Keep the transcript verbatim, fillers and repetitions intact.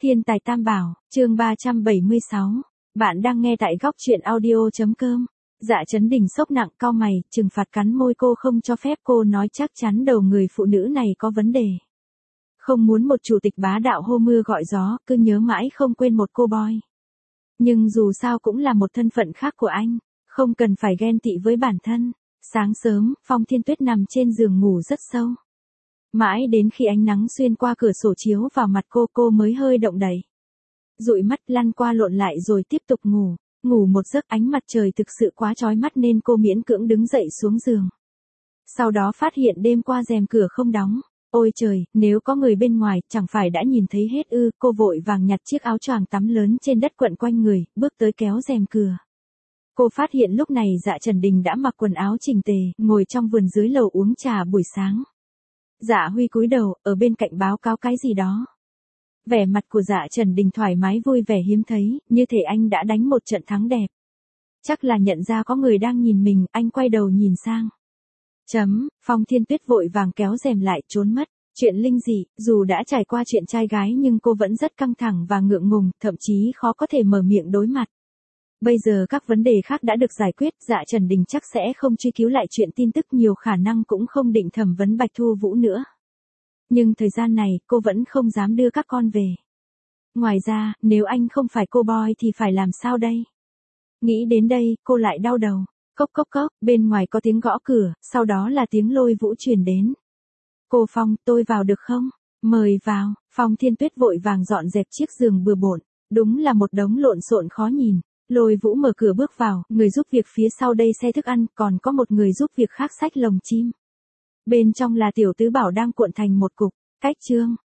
Thiên tài tam bảo, chương ba trăm bảy mươi sáu. Bạn đang nghe tại góc truyện audio chấm com. Dạ Chấn Đình sốc nặng cau mày, trừng phạt cắn môi cô không cho phép cô nói chắc chắn đầu người phụ nữ này có vấn đề. Không muốn một chủ tịch bá đạo hô mưa gọi gió, cứ nhớ mãi không quên một cô boy. Nhưng dù sao cũng là một thân phận khác của anh, không cần phải ghen tị với bản thân. Sáng sớm, Phong Thiên Tuyết nằm trên giường ngủ rất sâu. Mãi đến khi ánh nắng xuyên qua cửa sổ chiếu vào mặt cô cô mới hơi động đậy. Dụi mắt lăn qua lộn lại rồi tiếp tục ngủ. Ngủ một giấc ánh mặt trời thực sự quá chói mắt nên cô miễn cưỡng đứng dậy xuống giường. Sau đó phát hiện đêm qua rèm cửa không đóng. Ôi trời, nếu có người bên ngoài chẳng phải đã nhìn thấy hết ư. Cô vội vàng nhặt chiếc áo choàng tắm lớn trên đất quận quanh người, bước tới kéo rèm cửa. Cô phát hiện lúc này Dạ Trần Đình đã mặc quần áo chỉnh tề, ngồi trong vườn dưới lầu uống trà buổi sáng. Dạ Huy cúi đầu, ở bên cạnh báo cáo cái gì đó. Vẻ mặt của Dạ Trần Đình thoải mái vui vẻ hiếm thấy, như thể anh đã đánh một trận thắng đẹp. Chắc là nhận ra có người đang nhìn mình, anh quay đầu nhìn sang. Chấm, Phong Thiên Tuyết vội vàng kéo rèm lại trốn mất. Chuyện linh dị, dù đã trải qua chuyện trai gái nhưng cô vẫn rất căng thẳng và ngượng ngùng, thậm chí khó có thể mở miệng đối mặt. Bây giờ các vấn đề khác đã được giải quyết, Dạ Trần Đình chắc sẽ không truy cứu lại chuyện tin tức, nhiều khả năng cũng không định thẩm vấn Bạch Thu Vũ nữa. Nhưng thời gian này, cô vẫn không dám đưa các con về. Ngoài ra, nếu anh không phải cô boy thì phải làm sao đây? Nghĩ đến đây, cô lại đau đầu. Cốc cốc cốc, bên ngoài có tiếng gõ cửa, sau đó là tiếng Lôi Vũ truyền đến. Cô Phong, tôi vào được không? Mời vào. Phong Thiên Tuyết vội vàng dọn dẹp chiếc giường bừa bộn. Đúng là một đống lộn xộn khó nhìn. Lôi Vũ mở cửa bước vào, người giúp việc phía sau đây xe thức ăn, còn có một người giúp việc khác xách lồng chim. Bên trong là Tiểu Tứ Bảo đang cuộn thành một cục. Cách chương,